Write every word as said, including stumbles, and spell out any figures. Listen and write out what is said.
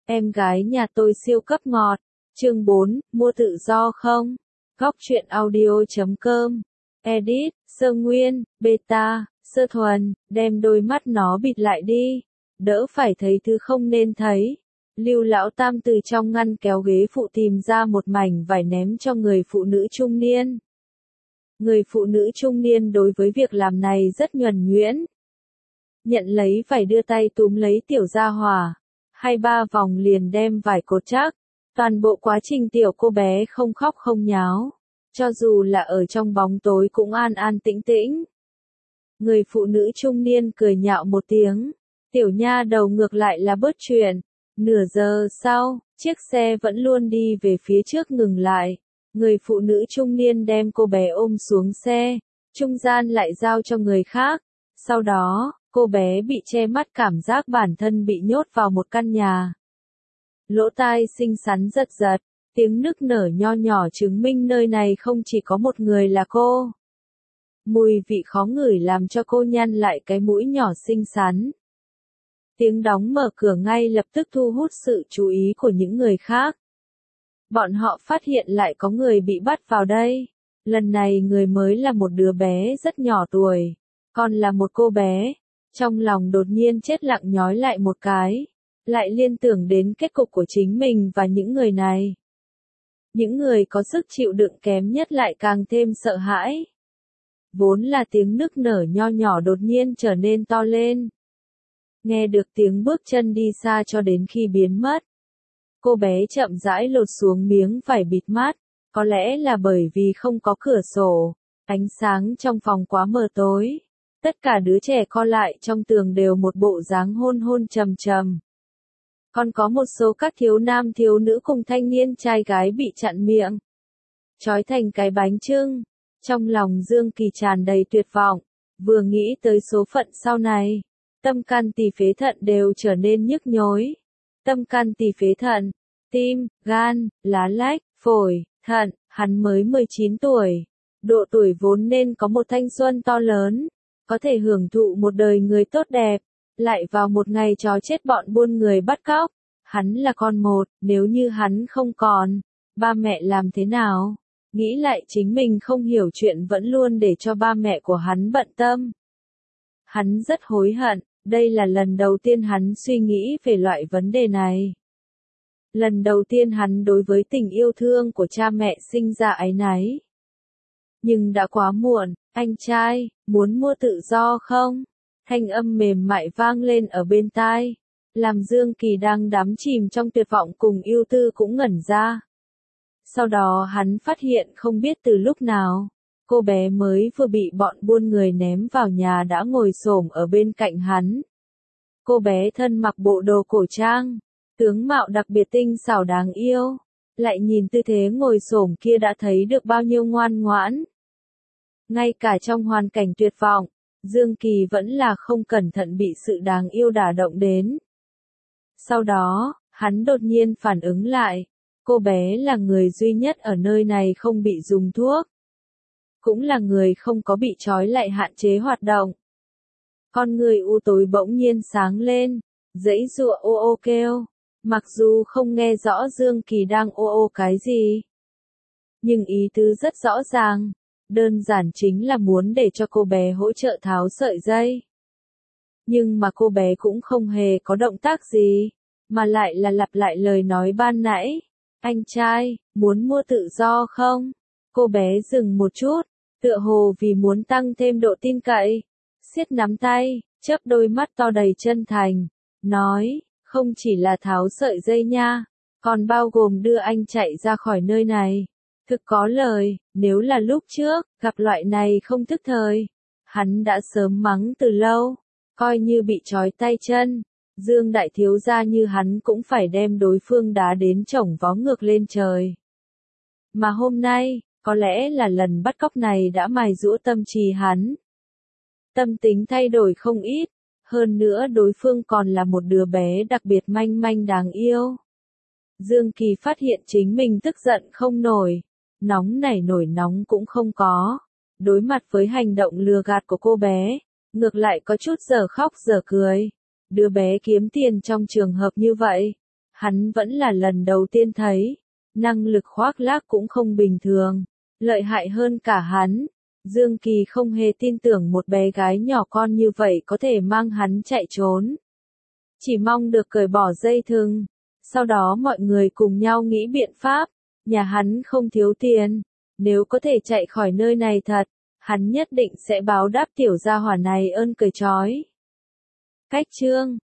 Em gái nhà tôi siêu cấp ngọt. Chương bốn, mua tự do không? Góc truyện audio chấm com. Edit, Sơ Nguyên, Beta, Sơ Thuần, đem đôi mắt nó bịt lại đi. Đỡ phải thấy thứ không nên thấy. Lưu Lão Tam từ trong ngăn kéo ghế phụ tìm ra một mảnh vải ném cho người phụ nữ trung niên. Người phụ nữ trung niên đối với việc làm này rất nhuần nhuyễn. Nhận lấy vải đưa tay túm lấy tiểu gia hỏa. Hai ba vòng liền đem vải cột chắc. Toàn bộ quá trình tiểu cô bé không khóc không nháo. Cho dù là ở trong bóng tối cũng an an tĩnh tĩnh. Người phụ nữ trung niên cười nhạo một tiếng. Tiểu nha đầu ngược lại là bớt chuyện. Nửa giờ sau, chiếc xe vẫn luôn đi về phía trước ngừng lại. Người phụ nữ trung niên đem cô bé ôm xuống xe. Trung gian lại giao cho người khác. Sau đó, cô bé bị che mắt cảm giác bản thân bị nhốt vào một căn nhà. Lỗ tai xinh xắn giật giật, tiếng nức nở nho nhỏ chứng minh nơi này không chỉ có một người là cô. Mùi vị khó ngửi làm cho cô nhăn lại cái mũi nhỏ xinh xắn. Tiếng đóng mở cửa ngay lập tức thu hút sự chú ý của những người khác. Bọn họ phát hiện lại có người bị bắt vào đây. Lần này người mới là một đứa bé rất nhỏ tuổi, còn là một cô bé. Trong lòng đột nhiên chết lặng nhói lại một cái, lại liên tưởng đến kết cục của chính mình và những người này. Những người có sức chịu đựng kém nhất lại càng thêm sợ hãi. Vốn là tiếng nức nở nho nhỏ đột nhiên trở nên to lên. Nghe được tiếng bước chân đi xa cho đến khi biến mất. Cô bé chậm rãi lột xuống miếng vải bịt mắt, có lẽ là bởi vì không có cửa sổ, ánh sáng trong phòng quá mờ tối. Tất cả đứa trẻ co lại trong tường đều một bộ dáng hôn hôn trầm trầm. Còn có một số các thiếu nam thiếu nữ cùng thanh niên trai gái bị chặn miệng, trói thành cái bánh chưng. Trong lòng Dương Kỳ tràn đầy tuyệt vọng, vừa nghĩ tới số phận sau này, tâm can tỳ phế thận đều trở nên nhức nhối. Tâm can tỳ phế thận, tim, gan, lá lách, phổi, thận, hắn mới mười chín tuổi. Độ tuổi vốn nên có một thanh xuân to lớn, có thể hưởng thụ một đời người tốt đẹp, lại vào một ngày chó chết bọn buôn người bắt cóc. Hắn là con một, nếu như hắn không còn, ba mẹ làm thế nào? Nghĩ lại chính mình không hiểu chuyện vẫn luôn để cho ba mẹ của hắn bận tâm. Hắn rất hối hận, đây là lần đầu tiên hắn suy nghĩ về loại vấn đề này. Lần đầu tiên hắn đối với tình yêu thương của cha mẹ sinh ra áy náy. Nhưng đã quá muộn, anh trai, muốn mua tự do không? Thanh âm mềm mại vang lên ở bên tai, làm Dương Kỳ đang đắm chìm trong tuyệt vọng cùng ưu tư cũng ngẩn ra. Sau đó hắn phát hiện không biết từ lúc nào, cô bé mới vừa bị bọn buôn người ném vào nhà đã ngồi xổm ở bên cạnh hắn. Cô bé thân mặc bộ đồ cổ trang, tướng mạo đặc biệt tinh xảo đáng yêu, lại nhìn tư thế ngồi xổm kia đã thấy được bao nhiêu ngoan ngoãn. Ngay cả trong hoàn cảnh tuyệt vọng, Dương Kỳ vẫn là không cẩn thận bị sự đáng yêu đả động đến. Sau đó, hắn đột nhiên phản ứng lại, cô bé là người duy nhất ở nơi này không bị dùng thuốc. Cũng là người không có bị trói lại hạn chế hoạt động. Con người u tối bỗng nhiên sáng lên, giãy giụa ô ô kêu, mặc dù không nghe rõ Dương Kỳ đang ô ô cái gì. Nhưng ý tứ rất rõ ràng, đơn giản chính là muốn để cho cô bé hỗ trợ tháo sợi dây. Nhưng mà cô bé cũng không hề có động tác gì, mà lại là lặp lại lời nói ban nãy. Anh trai, muốn mua tự do không? Cô bé dừng một chút, tựa hồ vì muốn tăng thêm độ tin cậy. Siết nắm tay, chớp đôi mắt to đầy chân thành, nói, không chỉ là tháo sợi dây nha, còn bao gồm đưa anh chạy ra khỏi nơi này. Thực có lời, nếu là lúc trước, gặp loại này không thức thời, hắn đã sớm mắng từ lâu, coi như bị trói tay chân. Dương đại thiếu gia như hắn cũng phải đem đối phương đá đến chổng vó ngược lên trời. Mà hôm nay, có lẽ là lần bắt cóc này đã mài giũa tâm trí hắn. Tâm tính thay đổi không ít, hơn nữa đối phương còn là một đứa bé đặc biệt manh manh đáng yêu. Dương Kỳ phát hiện chính mình tức giận không nổi, nóng nảy nổi nóng cũng không có. Đối mặt với hành động lừa gạt của cô bé, ngược lại có chút giờ khóc giờ cười. Đứa bé kiếm tiền trong trường hợp như vậy, hắn vẫn là lần đầu tiên thấy, năng lực khoác lác cũng không bình thường, lợi hại hơn cả hắn. Dương Kỳ không hề tin tưởng một bé gái nhỏ con như vậy có thể mang hắn chạy trốn. Chỉ mong được cởi bỏ dây thừng, sau đó mọi người cùng nhau nghĩ biện pháp, nhà hắn không thiếu tiền, nếu có thể chạy khỏi nơi này thật, hắn nhất định sẽ báo đáp tiểu gia hỏa này ơn cởi trói. Cách chương